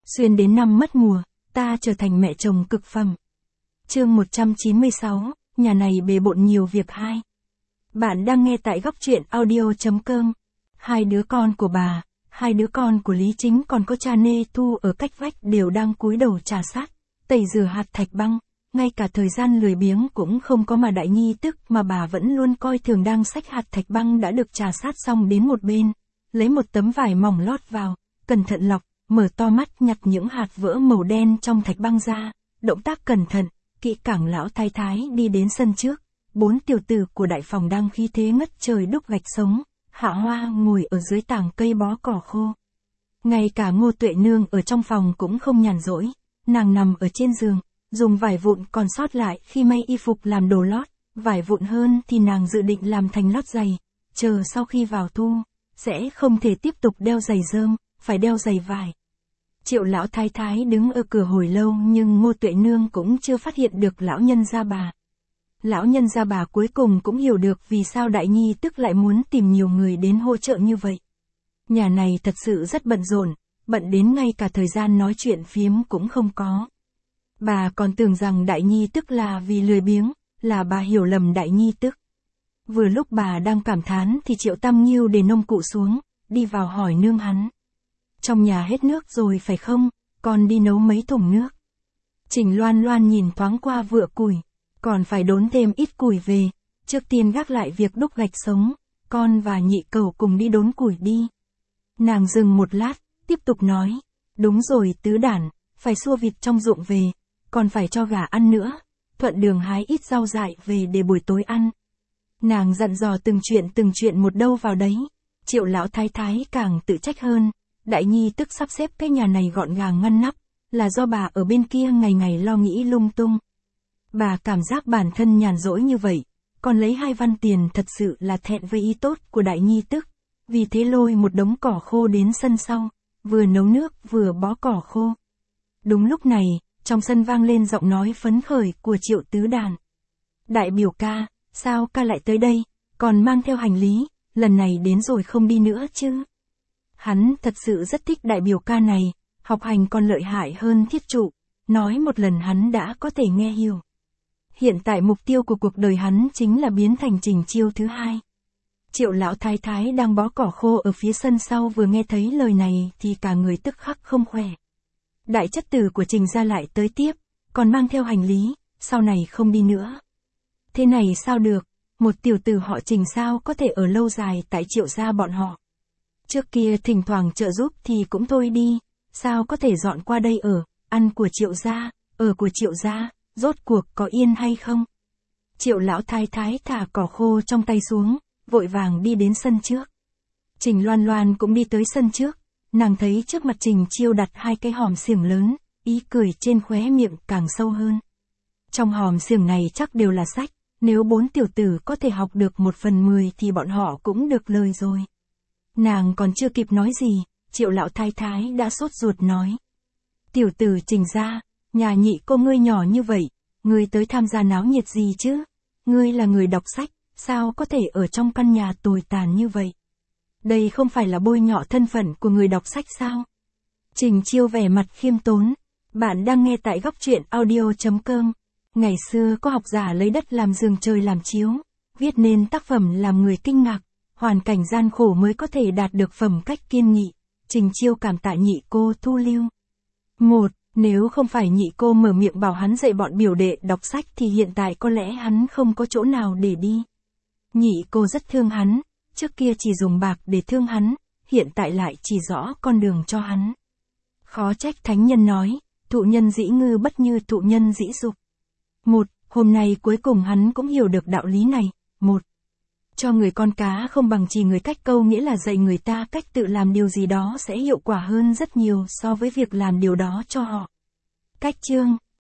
Xuyên đến năm mất mùa, ta trở thành mẹ chồng cực phẩm. Chương 196, nhà này bề bộn nhiều việc hai. Bạn đang nghe tại góc truyện audio.com. Hai đứa con của bà, hai đứa con của Lý Chính còn có cha Nê Thu ở cách vách đều đang cúi đầu trà sát, tẩy rửa hạt thạch băng, ngay cả thời gian lười biếng cũng không có mà Đại Nhi tức mà bà vẫn luôn coi thường đang xách hạt thạch băng đã được trà sát xong đến một bên, lấy một tấm vải mỏng lót vào, cẩn thận lọc, mở to mắt nhặt những hạt vỡ màu đen trong thạch băng ra, động tác cẩn thận, kỹ càng. Lão thái thái đi đến sân trước, bốn tiểu tử của đại phòng đang khí thế ngất trời đúc gạch sống, Hạ Hoa ngồi ở dưới tảng cây bó cỏ khô. Ngay cả Ngô Tuệ Nương ở trong phòng cũng không nhàn rỗi, nàng nằm ở trên giường, dùng vải vụn còn sót lại khi may y phục làm đồ lót, vải vụn hơn thì nàng dự định làm thành lót giày, chờ sau khi vào thu, sẽ không thể tiếp tục đeo giày rơm, phải đeo giày vải. Triệu lão thái thái đứng ở cửa hồi lâu nhưng Ngô Tuệ Nương cũng chưa phát hiện được lão nhân gia bà. Lão nhân gia bà cuối cùng cũng hiểu được vì sao Đại Nhi tức lại muốn tìm nhiều người đến hỗ trợ như vậy. Nhà này thật sự rất bận rộn, bận đến ngay cả thời gian nói chuyện phiếm cũng không có. Bà còn tưởng rằng Đại Nhi tức là vì lười biếng, là bà hiểu lầm Đại Nhi tức. Vừa lúc bà đang cảm thán thì Triệu Tam Nghiêu để nông cụ xuống, đi vào hỏi nương hắn. Trong nhà hết nước rồi phải không, con đi nấu mấy thùng nước. Trình Loan Loan nhìn thoáng qua vựa củi, còn phải đốn thêm ít củi về, trước tiên gác lại việc đúc gạch sống, con và nhị cẩu cùng đi đốn củi đi. Nàng dừng một lát, tiếp tục nói, đúng rồi Tứ Đản, phải xua vịt trong ruộng về, còn phải cho gà ăn nữa, thuận đường hái ít rau dại về để buổi tối ăn. Nàng dặn dò từng chuyện một đâu vào đấy. Triệu lão thái thái càng tự trách hơn, Đại Nhi tức sắp xếp cái nhà này gọn gàng ngăn nắp, là do bà ở bên kia ngày ngày lo nghĩ lung tung. Bà cảm giác bản thân nhàn rỗi như vậy, còn lấy 2 văn tiền thật sự là thẹn với ý tốt của Đại Nhi tức, vì thế lôi một đống cỏ khô đến sân sau, vừa nấu nước vừa bó cỏ khô. Đúng lúc này, trong sân vang lên giọng nói phấn khởi của Triệu Tứ Đản. Đại biểu ca, sao ca lại tới đây, còn mang theo hành lý, lần này đến rồi không đi nữa chứ? Hắn thật sự rất thích đại biểu ca này, học hành còn lợi hại hơn Thiết Trụ, nói một lần hắn đã có thể nghe hiểu. Hiện tại mục tiêu của cuộc đời hắn chính là biến thành Trình Chiêu thứ hai. Triệu lão thái thái đang bó cỏ khô ở phía sân sau vừa nghe thấy lời này thì cả người tức khắc không khỏe. Đại chất tử của Trình gia lại tới tiếp, còn mang theo hành lý, sau này không đi nữa. Thế này sao được, một tiểu tử họ Trình sao có thể ở lâu dài tại Triệu gia bọn họ. Trước kia thỉnh thoảng trợ giúp thì cũng thôi đi, sao có thể dọn qua đây ở, ăn của Triệu gia, ở của Triệu gia, rốt cuộc có yên hay không? Triệu lão thái thái thả cỏ khô trong tay xuống, vội vàng đi đến sân trước. Trình Loan Loan cũng đi tới sân trước, nàng thấy trước mặt Trình Chiêu đặt 2 cái hòm xiềng lớn, ý cười trên khóe miệng càng sâu hơn. Trong hòm xiềng này chắc đều là sách, nếu 4 tiểu tử có thể học được 1/10 thì bọn họ cũng được lời rồi. Nàng còn chưa kịp nói gì, Triệu lão thái thái đã sốt ruột nói. Tiểu tử Trình gia, nhà nhị cô ngươi nhỏ như vậy, ngươi tới tham gia náo nhiệt gì chứ? Ngươi là người đọc sách, sao có thể ở trong căn nhà tồi tàn như vậy? Đây không phải là bôi nhọ thân phận của người đọc sách sao? Trình Chiêu vẻ mặt khiêm tốn. Bạn đang nghe tại góc truyện audio.com. Ngày xưa có học giả lấy đất làm giường trời làm chiếu, viết nên tác phẩm làm người kinh ngạc, hoàn cảnh gian khổ mới có thể đạt được phẩm cách kiên nghị. Trình Chiêu cảm tạ nhị cô thu lưu. Nếu không phải nhị cô mở miệng bảo hắn dạy bọn biểu đệ đọc sách thì hiện tại có lẽ hắn không có chỗ nào để đi. Nhị cô rất thương hắn, trước kia chỉ dùng bạc để thương hắn, hiện tại lại chỉ rõ con đường cho hắn. Khó trách thánh nhân nói, thụ nhân dĩ ngư bất như thụ nhân dĩ dục. Hôm nay cuối cùng hắn cũng hiểu được đạo lý này. Cho người con cá không bằng chỉ người cách câu, nghĩa là dạy người ta cách tự làm điều gì đó sẽ hiệu quả hơn rất nhiều so với việc làm điều đó cho họ. Cách chương